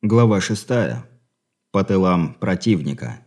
Глава 6. По тылам противника.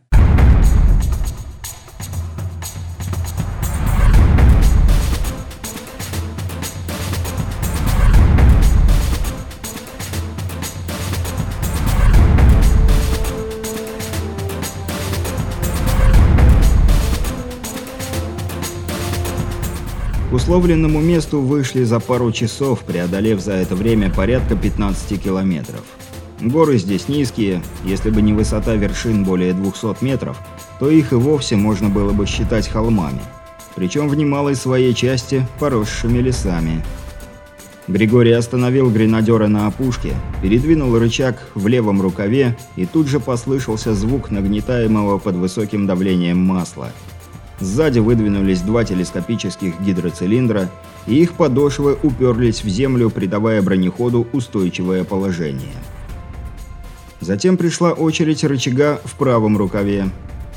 К условленному месту вышли за пару часов, преодолев за это время порядка 15 километров. Горы здесь низкие, если бы не высота вершин более 200 метров, то их и вовсе можно было бы считать холмами, причем в немалой своей части поросшими лесами. Григорий остановил гренадера на опушке, передвинул рычаг в левом рукаве, и тут же послышался звук нагнетаемого под высоким давлением масла. Сзади выдвинулись два телескопических гидроцилиндра, и их подошвы уперлись в землю, придавая бронеходу устойчивое положение. Затем пришла очередь рычага в правом рукаве.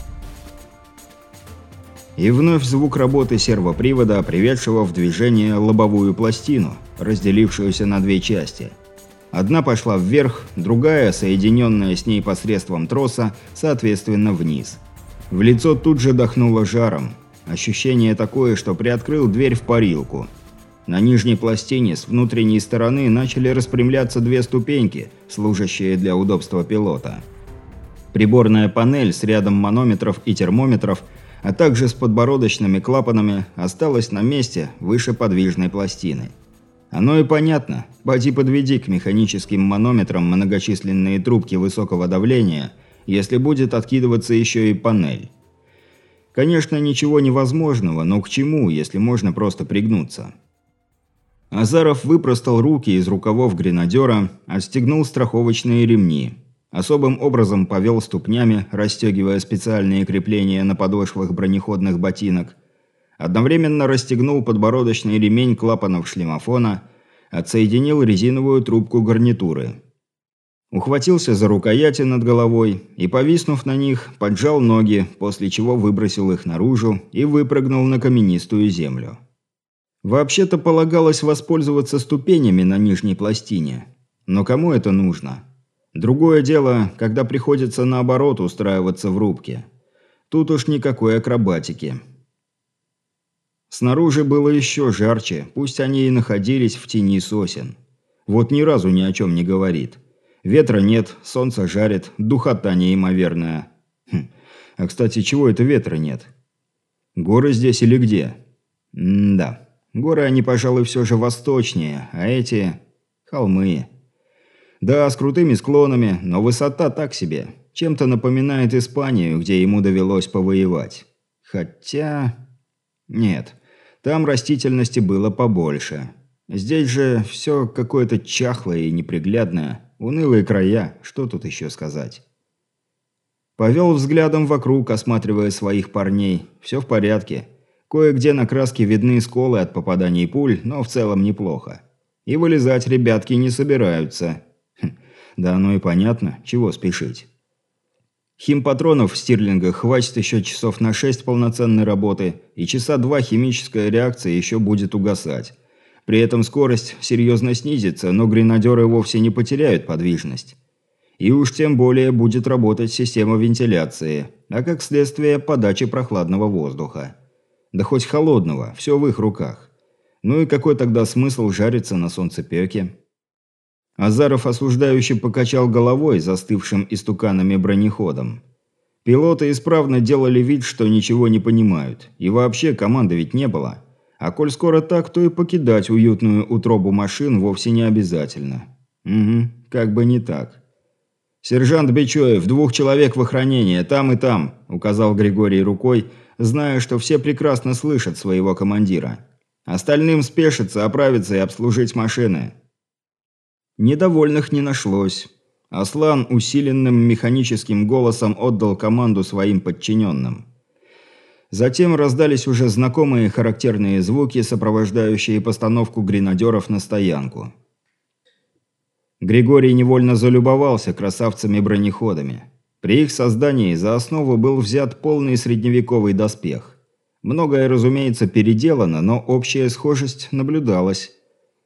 И вновь звук работы сервопривода, приведшего в движение лобовую пластину, разделившуюся на две части. Одна пошла вверх, другая, соединенная с ней посредством троса, соответственно вниз. В лицо тут же дохнуло жаром. Ощущение такое, что приоткрыл дверь в парилку. На нижней пластине с внутренней стороны начали распрямляться две ступеньки, служащие для удобства пилота. Приборная панель с рядом манометров и термометров, а также с подбородочными клапанами, осталась на месте выше подвижной пластины. Оно и понятно. Поди подведи к механическим манометрам многочисленные трубки высокого давления, если будет откидываться еще и панель. Конечно, ничего невозможного, но к чему, если можно просто пригнуться? Азаров выпростал руки из рукавов гренадера, отстегнул страховочные ремни. Особым образом повел ступнями, расстегивая специальные крепления на подошвах бронеходных ботинок. Одновременно расстегнул подбородочный ремень клапанов шлемофона, отсоединил резиновую трубку гарнитуры. Ухватился за рукояти над головой и, повиснув на них, поджал ноги, после чего выбросил их наружу и выпрыгнул на каменистую землю. Вообще-то полагалось воспользоваться ступенями на нижней пластине. Но кому это нужно? Другое дело, когда приходится наоборот устраиваться в рубке. Тут уж никакой акробатики. Снаружи было еще жарче, пусть они и находились в тени сосен. Вот ни разу ни о чем не говорит. Ветра нет, солнце жарит, духота неимоверная. А кстати, чего это ветра нет? Горы здесь или где? Да. Горы они, пожалуй, все же восточнее, а эти – холмы. Да, с крутыми склонами, но высота так себе. Чем-то напоминает Испанию, где ему довелось повоевать. Хотя… Нет, там растительности было побольше. Здесь же все какое-то чахлое и неприглядное. Унылые края, что тут еще сказать? Повел взглядом вокруг, осматривая своих парней. Все в порядке. Кое-где на краске видны сколы от попаданий пуль, но в целом неплохо. И вылезать ребятки не собираются. Да оно и понятно, чего спешить. Химпатронов в стирлингах хватит еще часов на 6 полноценной работы, и часа 2 химическая реакция еще будет угасать. При этом скорость серьезно снизится, но гренадеры вовсе не потеряют подвижность. И уж тем более будет работать система вентиляции, а как следствие подачи прохладного воздуха. Да хоть холодного, все в их руках. Ну и какой тогда смысл жариться на солнцепеке? Азаров осуждающе покачал головой, застывшим истуканами бронеходом. Пилоты исправно делали вид, что ничего не понимают. И вообще команды ведь не было. А коль скоро так, то и покидать уютную утробу машин вовсе не обязательно. Угу, как бы не так. «Сержант Бичоев, 2 человек в охранении, там и там», – указал Григорий рукой, зная, что все прекрасно слышат своего командира. «Остальным спешиться, оправиться и обслужить машины». Недовольных не нашлось. Аслан усиленным механическим голосом отдал команду своим подчиненным. Затем раздались уже знакомые характерные звуки, сопровождающие постановку гренадеров на стоянку. Григорий невольно залюбовался красавцами-бронеходами. При их создании за основу был взят полный средневековый доспех. Многое, разумеется, переделано, но общая схожесть наблюдалась.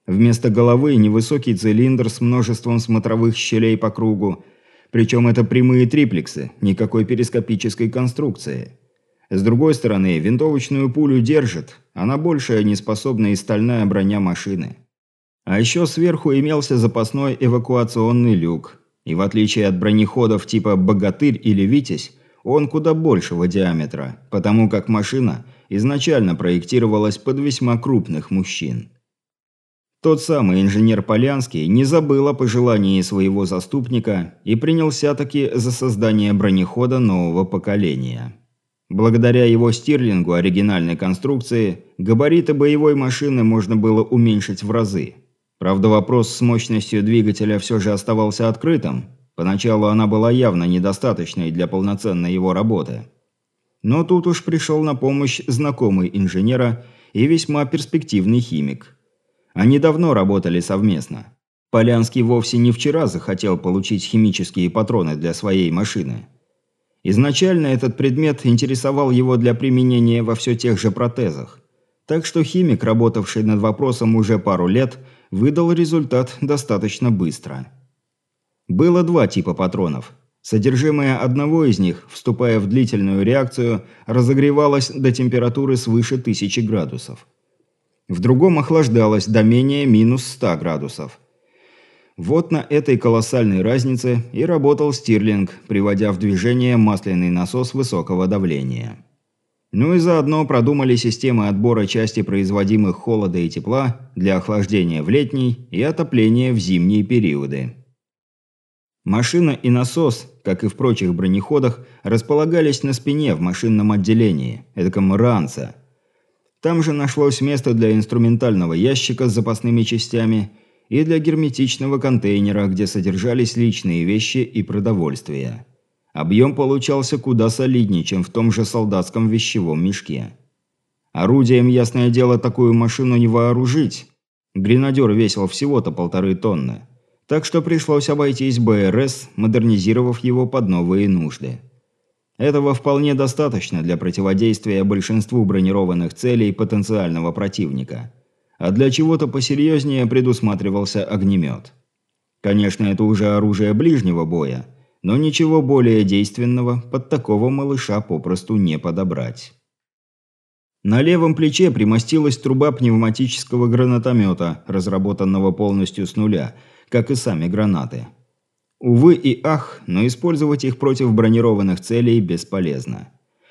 Вместо головы невысокий цилиндр с множеством смотровых щелей по кругу, причем это прямые триплексы, никакой перископической конструкции. С другой стороны, винтовочную пулю держит, она большая неспособна и стальная броня машины. А еще сверху имелся запасной эвакуационный люк, и в отличие от бронеходов типа «Богатырь» или «Витязь», он куда большего диаметра, потому как машина изначально проектировалась под весьма крупных мужчин. Тот самый инженер Полянский не забыл о пожелании своего заступника и принялся-таки за создание бронехода нового поколения. Благодаря его стирлингу оригинальной конструкции, габариты боевой машины можно было уменьшить в разы. Правда, вопрос с мощностью двигателя все же оставался открытым. Поначалу она была явно недостаточной для полноценной его работы. Но тут уж пришел на помощь знакомый инженера и весьма перспективный химик. Они давно работали совместно. Полянский вовсе не вчера захотел получить химические патроны для своей машины. Изначально этот предмет интересовал его для применения во все тех же протезах. Так что химик, работавший над вопросом уже пару лет, выдал результат достаточно быстро. Было два типа патронов. Содержимое одного из них, вступая в длительную реакцию, разогревалось до температуры свыше 1000 градусов. В другом охлаждалось до менее минус 100 градусов. Вот на этой колоссальной разнице и работал Стирлинг, приводя в движение масляный насос высокого давления. Ну и заодно продумали системы отбора части производимых холода и тепла для охлаждения в летний и отопления в зимние периоды. Машина и насос, как и в прочих бронеходах, располагались на спине в машинном отделении, эдаком ранце. Там же нашлось место для инструментального ящика с запасными частями и для герметичного контейнера, где содержались личные вещи и продовольствие. Объем получался куда солиднее, чем в том же солдатском вещевом мешке. Орудием, ясное дело, такую машину не вооружить. Гренадер весил всего-то 1,5 тонны. Так что пришлось обойтись БРС, модернизировав его под новые нужды. Этого вполне достаточно для противодействия большинству бронированных целей потенциального противника. А для чего-то посерьезнее предусматривался огнемет. Конечно, это уже оружие ближнего боя, но ничего более действенного под такого малыша попросту не подобрать. На левом плече примостилась труба пневматического гранатомета, разработанного полностью с нуля, как и сами гранаты. Увы и ах, но использовать их против бронированных целей бесполезно.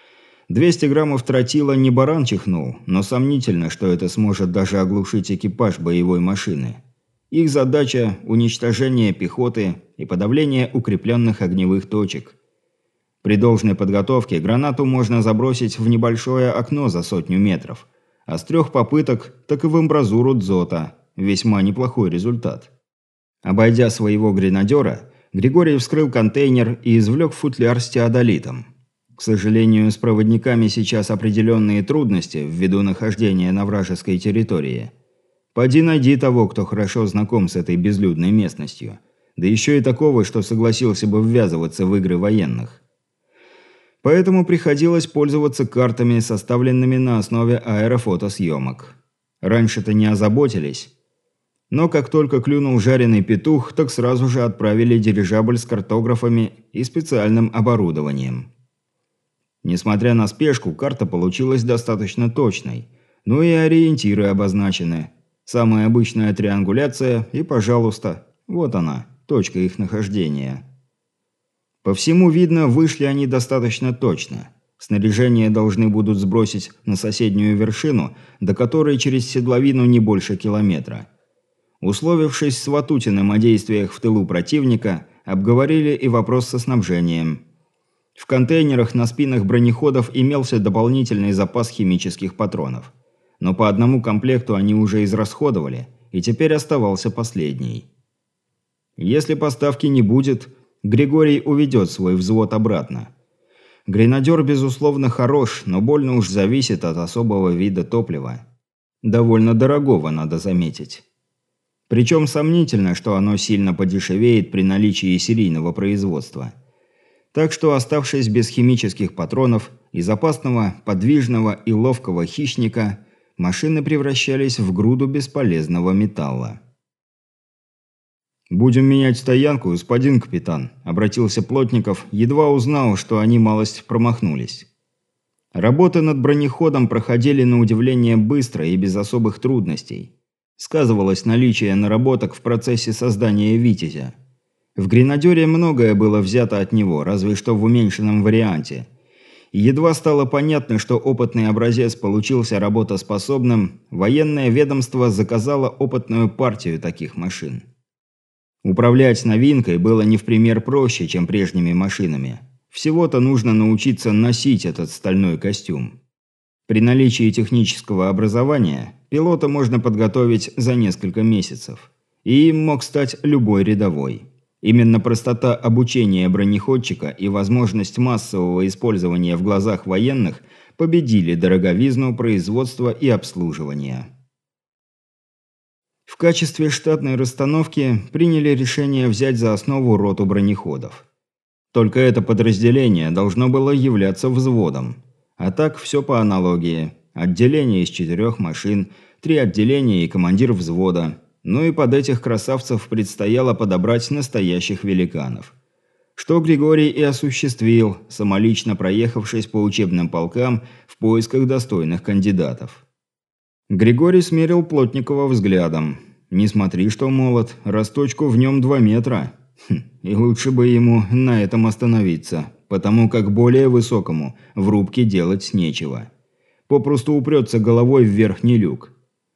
200 граммов тротила не баран чихнул, но сомнительно, что это сможет даже оглушить экипаж боевой машины. Их задача – уничтожение пехоты и подавление укрепленных огневых точек. При должной подготовке гранату можно забросить в небольшое окно за 100 метров, а с 3 попыток так и в амбразуру дзота. Весьма неплохой результат. Обойдя своего гренадера, Григорий вскрыл контейнер и извлек футляр с теодолитом. К сожалению, с проводниками сейчас определенные трудности ввиду нахождения на вражеской территории. Поди найди того, кто хорошо знаком с этой безлюдной местностью. Да еще и такого, что согласился бы ввязываться в игры военных. Поэтому приходилось пользоваться картами, составленными на основе аэрофотосъемок. Раньше-то не озаботились. Но как только клюнул жареный петух, так сразу же отправили дирижабль с картографами и специальным оборудованием. Несмотря на спешку, карта получилась достаточно точной. Ну и ориентиры обозначены. Самая обычная триангуляция и, пожалуйста, вот она, точка их нахождения. По всему видно, вышли они достаточно точно. Снаряжение должны будут сбросить на соседнюю вершину, до которой через седловину не больше километра. Условившись с Ватутиным о действиях в тылу противника, обговорили и вопрос со снабжением. В контейнерах на спинах бронеходов имелся дополнительный запас химических патронов. Но по одному комплекту они уже израсходовали, и теперь оставался последний. Если поставки не будет, Григорий уведет свой взвод обратно. Гренадер, безусловно, хорош, но больно уж зависит от особого вида топлива. Довольно дорогого, надо заметить. Причем сомнительно, что оно сильно подешевеет при наличии серийного производства. Так что, оставшись без химических патронов и запасного, подвижного и ловкого хищника, машины превращались в груду бесполезного металла. «Будем менять стоянку, господин капитан», – обратился Плотников, едва узнал, что они малость промахнулись. Работы над бронеходом проходили на удивление быстро и без особых трудностей. Сказывалось наличие наработок в процессе создания «Витязя». В «Гренадере» многое было взято от него, разве что в уменьшенном варианте. И едва стало понятно, что опытный образец получился работоспособным, военное ведомство заказало опытную партию таких машин. Управлять новинкой было не в пример проще, чем прежними машинами. Всего-то нужно научиться носить этот стальной костюм. При наличии технического образования пилота можно подготовить за несколько месяцев. И им мог стать любой рядовой. Именно простота обучения бронеходчика и возможность массового использования в глазах военных победили дороговизну производства и обслуживания. В качестве штатной расстановки приняли решение взять за основу роту бронеходов. Только это подразделение должно было являться взводом. А так все по аналогии. Отделение из 4 машин, 3 отделения и командир взвода. Ну и под этих красавцев предстояло подобрать настоящих великанов. Что Григорий и осуществил, самолично проехавшись по учебным полкам в поисках достойных кандидатов. Григорий смерил Плотникова взглядом. «Не смотри, что молод, росточку в нем 2 метра. И лучше бы ему на этом остановиться, потому как более высокому в рубке делать нечего. Попросту упрется головой в верхний люк.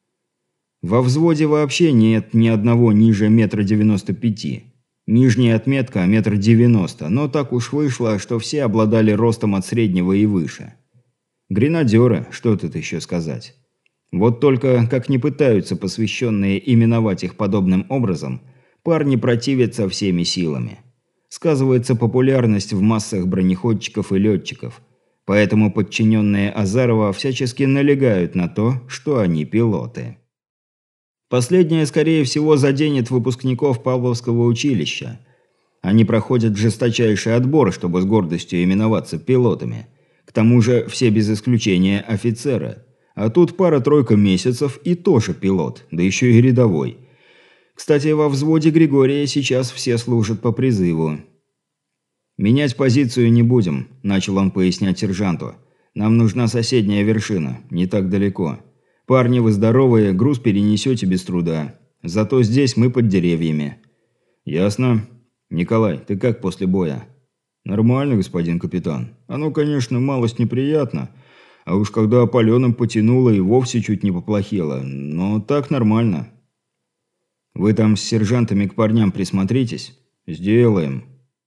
Во взводе вообще нет ни одного ниже 1,95 м. Нижняя отметка 1,90 м, но так уж вышло, что все обладали ростом от среднего и выше. Гренадеры, что тут еще сказать. Вот только, как не пытаются посвященные именовать их подобным образом, парни противятся всеми силами. Сказывается популярность в массах бронеходчиков и летчиков, поэтому подчиненные Азарова всячески налегают на то, что они пилоты. Последнее, скорее всего, заденет выпускников Павловского училища. Они проходят жесточайший отбор, чтобы с гордостью именоваться пилотами. К тому же все без исключения офицеры. А тут пара-тройка месяцев и тоже пилот, да еще и рядовой. Кстати, во взводе Григория сейчас все служат по призыву. «Менять позицию не будем», – начал он пояснять сержанту. «Нам нужна соседняя вершина, не так далеко. Парни, вы здоровые, груз перенесете без труда. Зато здесь мы под деревьями». «Ясно. Николай, ты как после боя?» «Нормально, господин капитан. Оно, конечно, малость неприятно. А уж когда опаленным потянуло и вовсе чуть не поплохело. Но так нормально». «Вы там с сержантами к парням присмотритесь?» «Сделаем».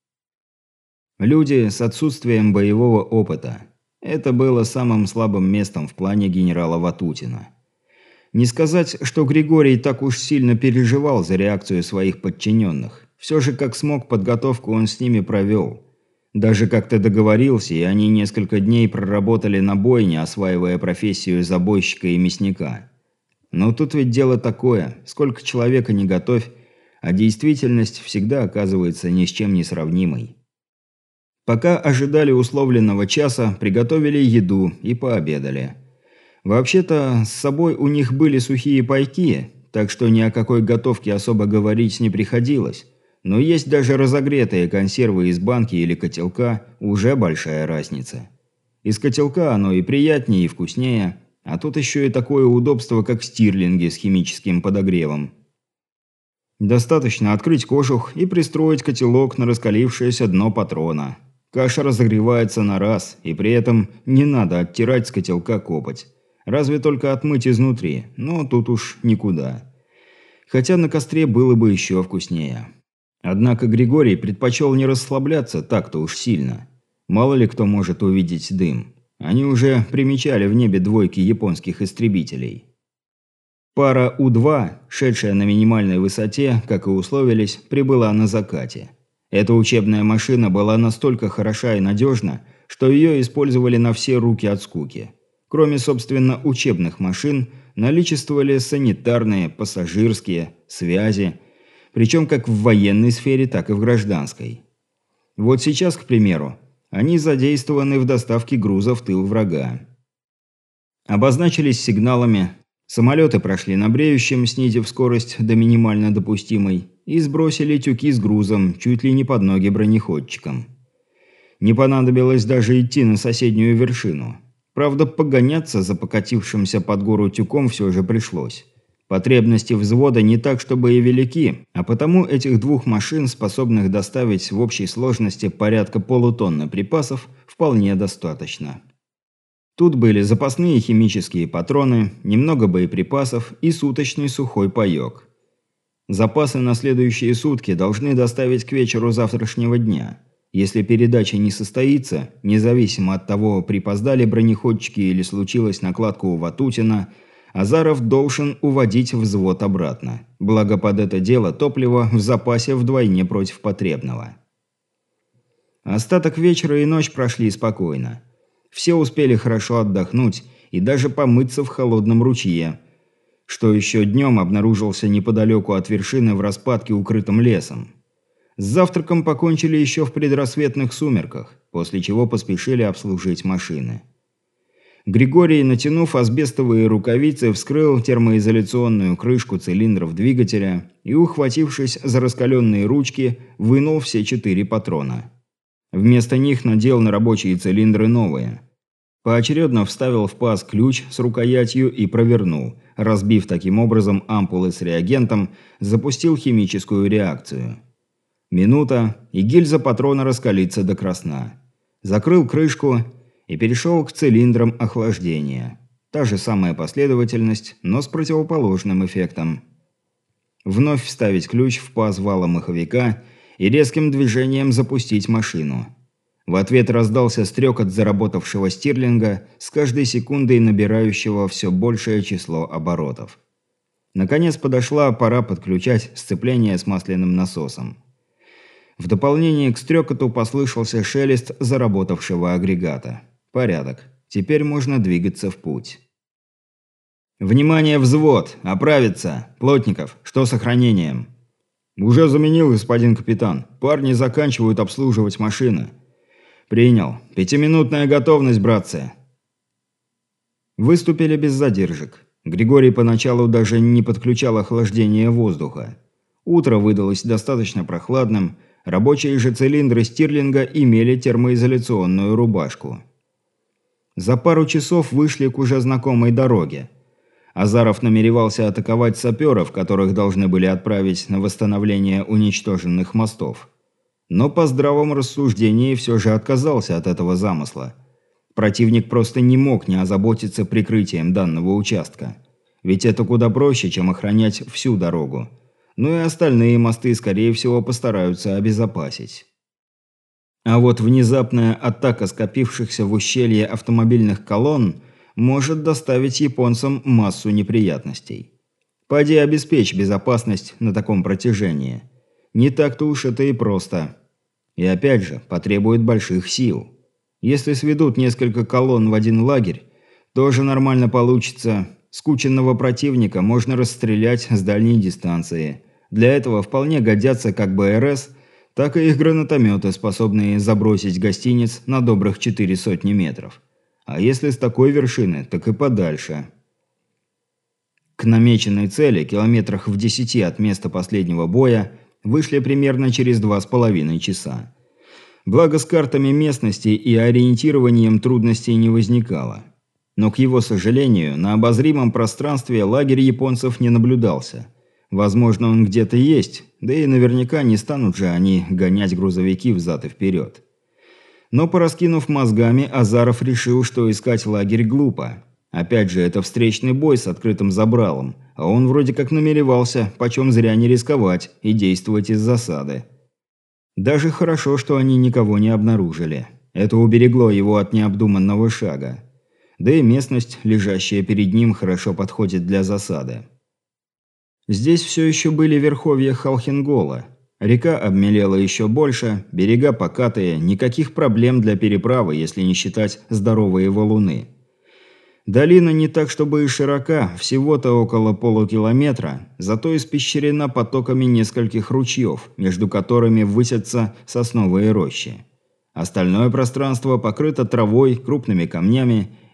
Люди с отсутствием боевого опыта. Это было самым слабым местом в плане генерала Ватутина. Не сказать, что Григорий так уж сильно переживал за реакцию своих подчиненных. Все же как смог подготовку он с ними провел. Даже как-то договорился, и они несколько дней проработали на бойне, осваивая профессию забойщика и мясника. Но тут ведь дело такое, сколько человека не готовь, а действительность всегда оказывается ни с чем не сравнимой. Пока ожидали условленного часа, приготовили еду и пообедали. Вообще-то, с собой у них были сухие пайки, так что ни о какой готовке особо говорить не приходилось. Но есть даже разогретые консервы из банки или котелка – уже большая разница. Из котелка оно и приятнее, и вкуснее, а тут еще и такое удобство, как стирлинги с химическим подогревом. Достаточно открыть кожух и пристроить котелок на раскалившееся дно патрона. Каша разогревается на раз, и при этом не надо оттирать с котелка копоть. Разве только отмыть изнутри, но тут уж никуда. Хотя на костре было бы еще вкуснее. Однако Григорий предпочел не расслабляться так-то уж сильно. Мало ли кто может увидеть дым. Они уже примечали в небе двойки японских истребителей. Пара У-2, шедшая на минимальной высоте, как и условились, прибыла на закате. Эта учебная машина была настолько хороша и надежна, что ее использовали на все руки от скуки. Кроме, собственно, учебных машин, наличествовали санитарные, пассажирские, связи, причем как в военной сфере, так и в гражданской. Вот сейчас, к примеру, они задействованы в доставке груза в тыл врага. Обозначились сигналами, самолеты прошли на бреющем, снизив скорость до минимально допустимой, и сбросили тюки с грузом чуть ли не под ноги бронеходчикам. Не понадобилось даже идти на соседнюю вершину. Правда, погоняться за покатившимся под гору тюком все же пришлось. Потребности взвода не так, чтобы и велики, а потому этих двух машин, способных доставить в общей сложности порядка полутонны припасов, вполне достаточно. Тут были запасные химические патроны, немного боеприпасов и суточный сухой паёк. Запасы на следующие сутки должны доставить к вечеру завтрашнего дня. Если передача не состоится, независимо от того, припоздали бронеходчики или случилась накладка у Ватутина, Азаров должен уводить взвод обратно. Благо под это дело топливо в запасе вдвойне против потребного. Остаток вечера и ночь прошли спокойно. Все успели хорошо отдохнуть и даже помыться в холодном ручье, что еще днем обнаружился неподалеку от вершины в распадке, укрытым лесом. С завтраком покончили еще в предрассветных сумерках, после чего поспешили обслужить машины. Григорий, натянув асбестовые рукавицы, вскрыл термоизоляционную крышку цилиндров двигателя и, ухватившись за раскаленные ручки, вынул все 4 патрона. Вместо них надел на рабочие цилиндры новые. Поочередно вставил в паз ключ с рукоятью и провернул, разбив таким образом ампулы с реагентом, запустил химическую реакцию. Минута, и гильза патрона раскалится до красна. Закрыл крышку и перешел к цилиндрам охлаждения. Та же самая последовательность, но с противоположным эффектом. Вновь вставить ключ в паз вала маховика и резким движением запустить машину. В ответ раздался стрекот заработавшего стирлинга, с каждой секундой набирающего все большее число оборотов. Наконец подошла пора подключать сцепление с масляным насосом. В дополнение к стрекоту послышался шелест заработавшего агрегата. Порядок. Теперь можно двигаться в путь. «Внимание, взвод! Оправиться! Плотников, что с охранением?» «Уже заменил, господин капитан. Парни заканчивают обслуживать машины». «Принял. 5-минутная готовность, братцы». Выступили без задержек. Григорий поначалу даже не подключал охлаждение воздуха. Утро выдалось достаточно прохладным, рабочие же цилиндры стирлинга имели термоизоляционную рубашку. За пару часов вышли к уже знакомой дороге. Азаров намеревался атаковать саперов, которых должны были отправить на восстановление уничтоженных мостов. Но по здравому рассуждению все же отказался от этого замысла. Противник просто не мог не озаботиться прикрытием данного участка. Ведь это куда проще, чем охранять всю дорогу. Ну и остальные мосты, скорее всего, постараются обезопасить. А вот внезапная атака скопившихся в ущелье автомобильных колонн может доставить японцам массу неприятностей. Поди обеспечь безопасность на таком протяжении. Не так-то уж это и просто. И опять же, потребует больших сил. Если сведут несколько колонн в один лагерь, тоже нормально получится. Скученного противника можно расстрелять с дальней дистанции. Для этого вполне годятся как БРС, так и их гранатометы, способные забросить гостиниц на добрых 400 метров. А если с такой вершины, так и подальше. К намеченной цели, километрах в 10 от места последнего боя, вышли примерно через 2,5 часа. Благо с картами местности и ориентированием трудностей не возникало. Но, к его сожалению, на обозримом пространстве лагерь японцев не наблюдался. Возможно, он где-то есть, да и наверняка не станут же они гонять грузовики взад и вперед. Но, пораскинув мозгами, Азаров решил, что искать лагерь глупо. Опять же, это встречный бой с открытым забралом, а он вроде как намеревался, почем зря не рисковать и действовать из засады. Даже хорошо, что они никого не обнаружили. Это уберегло его от необдуманного шага. Да и местность, лежащая перед ним, хорошо подходит для засады. Здесь все еще были верховья Халхингола. Река обмелела еще больше, берега покатые, никаких проблем для переправы, если не считать здоровые валуны. Долина не так, чтобы и широка, всего-то около полукилометра, зато испещрена потоками нескольких ручьев, между которыми высятся сосновые рощи. Остальное пространство покрыто травой, крупными камнями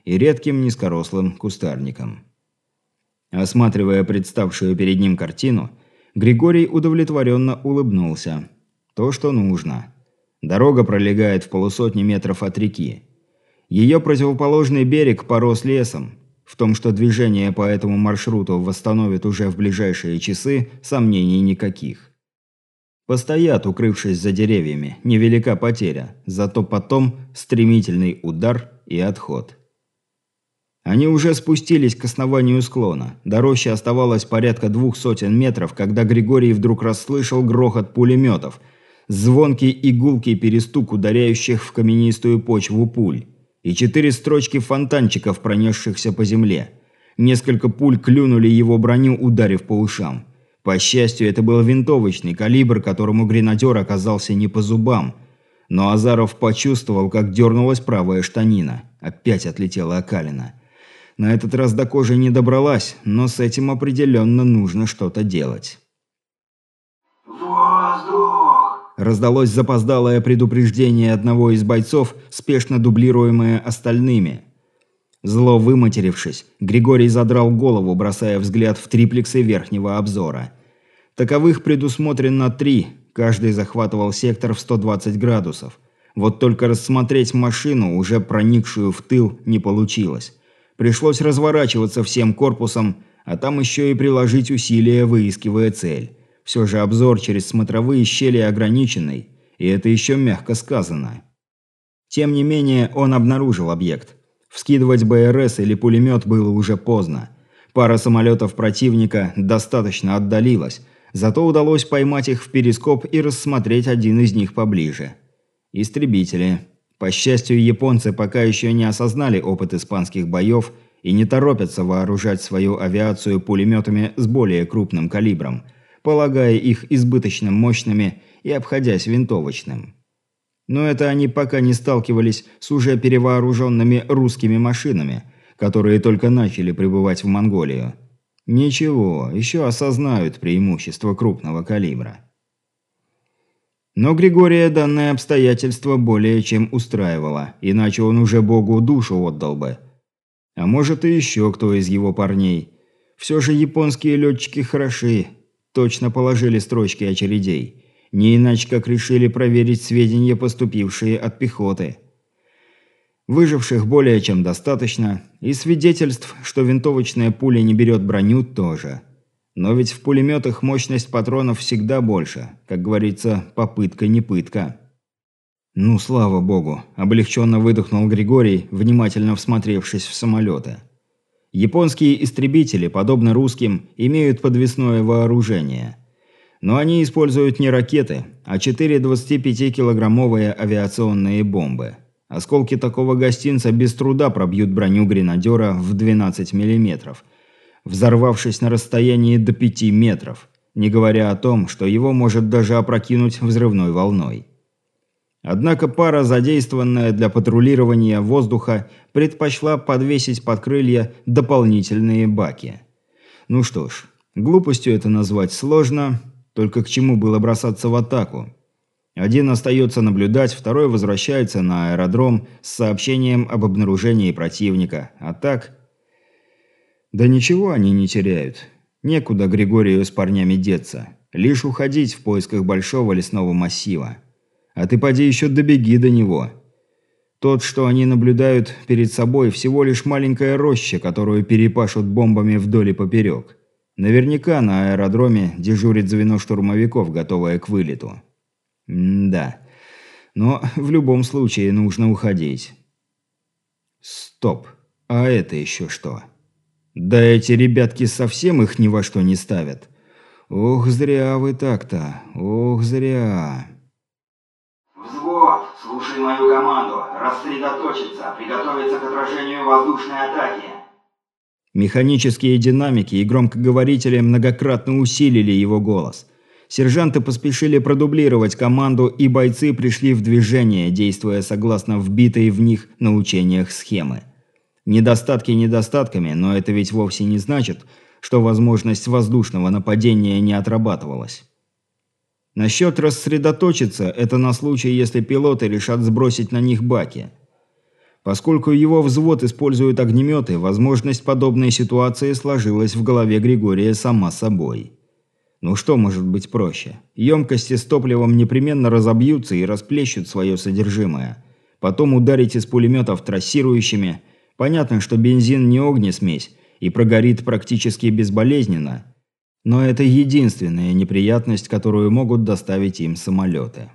и редким низкорослым кустарником. Осматривая представшую перед ним картину, Григорий удовлетворенно улыбнулся. То, что нужно. Дорога пролегает в полусотни метров от реки. Ее противоположный берег порос лесом. В том, что движение по этому маршруту восстановит уже в ближайшие часы, сомнений никаких. Постоят, укрывшись за деревьями, невелика потеря, зато потом стремительный удар и отход. Они уже спустились к основанию склона. До рощи оставалось порядка 200 метров, когда Григорий вдруг расслышал грохот пулеметов, звонкий и гулкий перестук ударяющих в каменистую почву пуль и 4 строчки фонтанчиков, пронесшихся по земле. Несколько пуль клюнули его броню, ударив по ушам. По счастью, это был винтовочный калибр, которому гренадер оказался не по зубам. Но Азаров почувствовал, как дернулась правая штанина. Опять отлетела окалина. На этот раз до кожи не добралась, но с этим определенно нужно что-то делать. «Воздух!» Раздалось запоздалое предупреждение одного из бойцов, спешно дублируемое остальными. Зло выматерившись, Григорий задрал голову, бросая взгляд в триплексы верхнего обзора. Таковых предусмотрено 3, каждый захватывал сектор в 120 градусов. Вот только рассмотреть машину, уже проникшую в тыл, не получилось. Пришлось разворачиваться всем корпусом, а там еще и приложить усилия, выискивая цель. Все же обзор через смотровые щели ограниченный, и это еще мягко сказано. Тем не менее, он обнаружил объект. Вскидывать БРС или пулемет было уже поздно. Пара самолетов противника достаточно отдалилась, зато удалось поймать их в перископ и рассмотреть один из них поближе. Истребители. По счастью, японцы пока еще не осознали опыт испанских боев и не торопятся вооружать свою авиацию пулеметами с более крупным калибром, полагая их избыточно мощными и обходясь винтовочным. Но это они пока не сталкивались с уже перевооруженными русскими машинами, которые только начали прибывать в Монголию. Ничего, еще осознают преимущество крупного калибра. Но Григория данное обстоятельство более чем устраивало, иначе он уже Богу душу отдал бы. А может и еще кто из его парней. Все же японские летчики хороши, точно положили строчки очередей. Не иначе как решили проверить сведения, поступившие от пехоты. Выживших более чем достаточно, и свидетельств, что винтовочная пуля не берет броню, тоже. Но ведь в пулеметах мощность патронов всегда больше. Как говорится, попытка не пытка. Ну, слава богу, облегченно выдохнул Григорий, внимательно всмотревшись в самолеты. Японские истребители, подобно русским, имеют подвесное вооружение. Но они используют не ракеты, а 4 25-килограммовые авиационные бомбы. Осколки такого гостинца без труда пробьют броню гренадера в 12 миллиметров, взорвавшись на расстоянии до 5 метров, не говоря о том, что его может даже опрокинуть взрывной волной. Однако пара, задействованная для патрулирования воздуха, предпочла подвесить под крылья дополнительные баки. Ну что ж, глупостью это назвать сложно, только к чему было бросаться в атаку? Один остается наблюдать, второй возвращается на аэродром с сообщением об обнаружении противника, а так... Да ничего они не теряют. Некуда Григорию с парнями деться. Лишь уходить в поисках большого лесного массива. А ты поди еще добеги до него. Тот, что они наблюдают перед собой, всего лишь маленькая роща, которую перепашут бомбами вдоль и поперек. Наверняка на аэродроме дежурит звено штурмовиков, готовое к вылету. Да. Но в любом случае нужно уходить. Стоп. А это еще что? Да эти ребятки совсем их ни во что не ставят. Ох, зря вы так-то. Ох, зря. «Взвод, слушай мою команду. Рассредоточиться, приготовиться к отражению воздушной атаки». Механические динамики и громкоговорители многократно усилили его голос. Сержанты поспешили продублировать команду, и бойцы пришли в движение, действуя согласно вбитой в них на учениях схемы. Недостатки недостатками, но это ведь вовсе не значит, что возможность воздушного нападения не отрабатывалась. Насчет рассредоточиться – это на случай, если пилоты решат сбросить на них баки. Поскольку его взвод использует огнеметы, возможность подобной ситуации сложилась в голове Григория сама собой. Ну что может быть проще? Емкости с топливом непременно разобьются и расплещут свое содержимое. Потом ударить из пулеметов трассирующими. Понятно, что бензин не огнесмесь и прогорит практически безболезненно. Но это единственная неприятность, которую могут доставить им самолеты.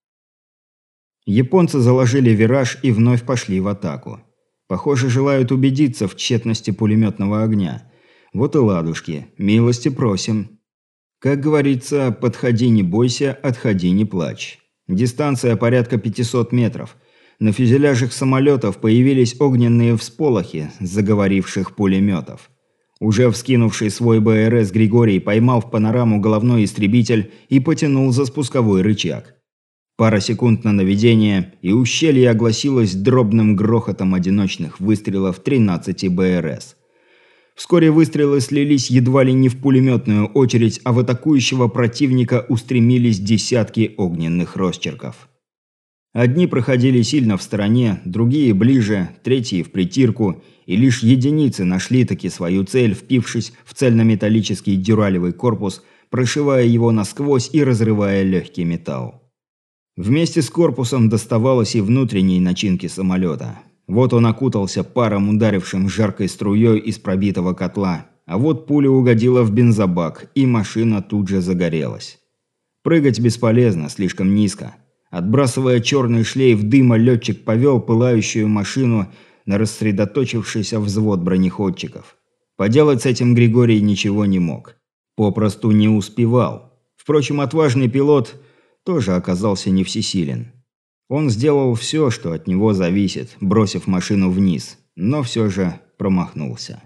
Японцы заложили вираж и вновь пошли в атаку. Похоже, желают убедиться в тщетности пулеметного огня. Вот и ладушки, милости просим. Как говорится, подходи не бойся, отходи не плачь. Дистанция порядка 500 метров. На фюзеляжах самолетов появились огненные всполохи заговоривших пулеметов. Уже вскинувший свой БРС Григорий поймал в панораму головной истребитель и потянул за спусковой рычаг. Пара секунд на наведение, и ущелье огласилось дробным грохотом одиночных выстрелов 13 БРС. Вскоре выстрелы слились едва ли не в пулеметную очередь, а в атакующего противника устремились десятки огненных росчерков. Одни проходили сильно в стороне, другие ближе, третьи в притирку, и лишь единицы нашли таки свою цель, впившись в цельнометаллический дюралевый корпус, прошивая его насквозь и разрывая легкий металл. Вместе с корпусом доставалось и внутренней начинки самолета. Вот он окутался паром, ударившим жаркой струей из пробитого котла, а вот пуля угодила в бензобак, и машина тут же загорелась. Прыгать бесполезно, слишком низко. Отбрасывая черный шлейф дыма, летчик повел пылающую машину на рассредоточившийся взвод бронеходчиков. Поделать с этим Григорий ничего не мог. Попросту не успевал. Впрочем, отважный пилот тоже оказался не всесилен. Он сделал все, что от него зависит, бросив машину вниз, но все же промахнулся.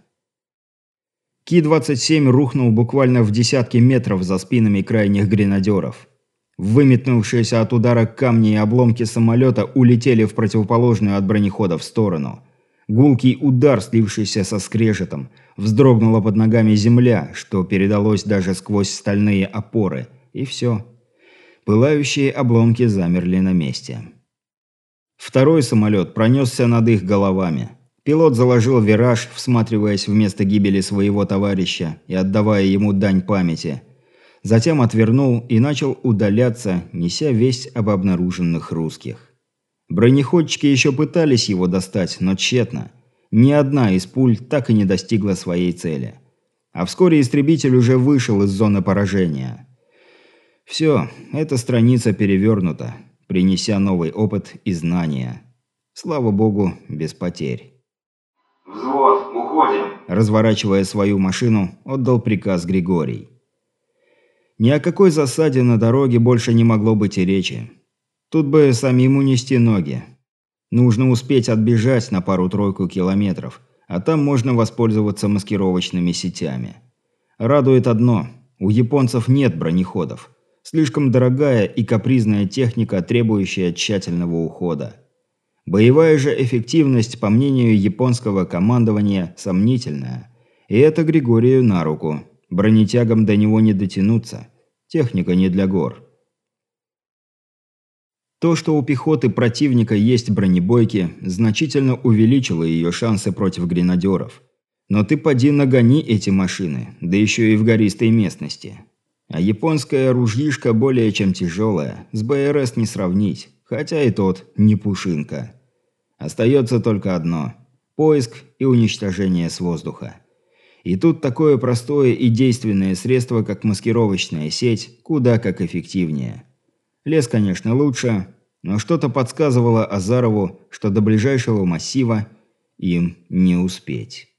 Ки-27 рухнул буквально в десятки метров за спинами крайних гренадеров. Выметнувшиеся от удара камни и обломки самолета улетели в противоположную от бронехода в сторону. Гулкий удар, слившийся со скрежетом, вздрогнула под ногами земля, что передалось даже сквозь стальные опоры, и все. Пылающие обломки замерли на месте. Второй самолет пронесся над их головами. Пилот заложил вираж, всматриваясь в место гибели своего товарища и отдавая ему дань памяти. Затем отвернул и начал удаляться, неся весть об обнаруженных русских. Бронеходчики еще пытались его достать, но тщетно. Ни одна из пуль так и не достигла своей цели. А вскоре истребитель уже вышел из зоны поражения. Все, эта страница перевернута, принеся новый опыт и знания. Слава богу, без потерь. «Взвод, уходим!» Разворачивая свою машину, отдал приказ Григорий. Ни о какой засаде на дороге больше не могло быть и речи. Тут бы самим унести ноги. Нужно успеть отбежать на пару-тройку километров, а там можно воспользоваться маскировочными сетями. Радует одно – у японцев нет бронеходов. Слишком дорогая и капризная техника, требующая тщательного ухода. Боевая же эффективность, по мнению японского командования, сомнительная. И это Григорию на руку. Бронетягам до него не дотянуться. Техника не для гор. То, что у пехоты противника есть бронебойки, значительно увеличило ее шансы против гренадеров. Но ты поди нагони эти машины, да еще и в гористой местности. А японская ружьишка более чем тяжелая, с БРС не сравнить, хотя и тот не пушинка. Остается только одно – поиск и уничтожение с воздуха. И тут такое простое и действенное средство, как маскировочная сеть, куда как эффективнее. Лес, конечно, лучше, но что-то подсказывало Азарову, что до ближайшего массива им не успеть.